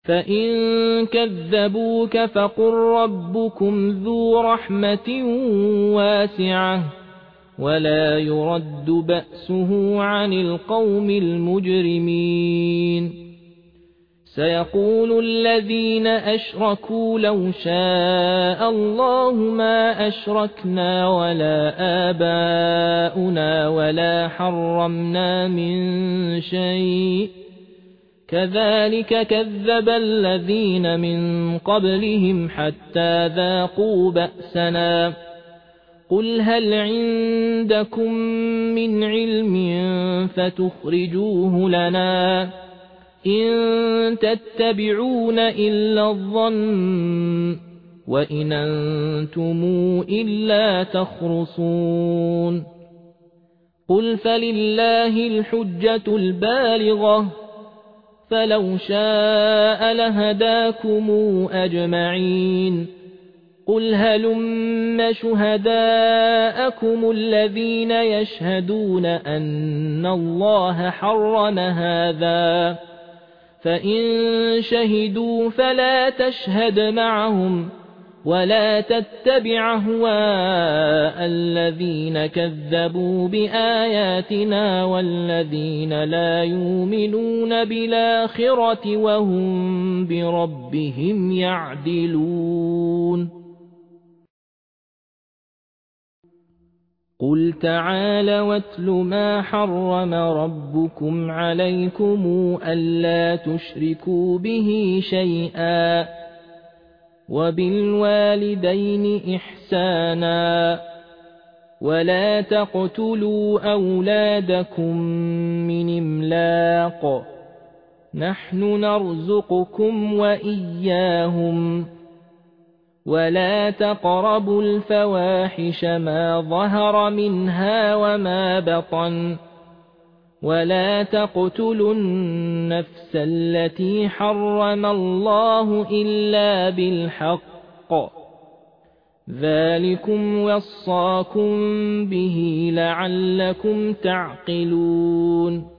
فإن كذبوك فقل ربكم ذو رحمة واسعة ولا يرد بأسه عن القوم المجرمين سيقول الذين أشركوا لو شاء الله ما أشركنا ولا آباؤنا ولا حرمنا من شيء كذلك كذب الذين من قبلهم حتى ذاقوا بأسنا قل هل عندكم من علم فتخرجوه لنا إن تتبعون إلا الظن وإن أنتم إلا تخرصون قل فلله الحجة البالغة فلو شاء لهداكم أجمعين قل هلم شهداءكم الذين يشهدون أن الله حرم هذا فإن شهدوا فلا تشهد معهم ولا تتبع أهواء الذين كذبوا بآياتنا والذين لا يؤمنون بالآخرة وهم بربهم يعدلون قل تعالى واتل ما حرم ربكم عليكم ألا تشركوا به شيئا وبالوالدين إحسانا ولا تقتلوا أولادكم من إملاق نحن نرزقكم وإياهم ولا تقربوا الفواحش ما ظهر منها وما بطن ولا تقتلوا النفس التي حرم الله إلا بالحق ذلكم وصاكم به لعلكم تعقلون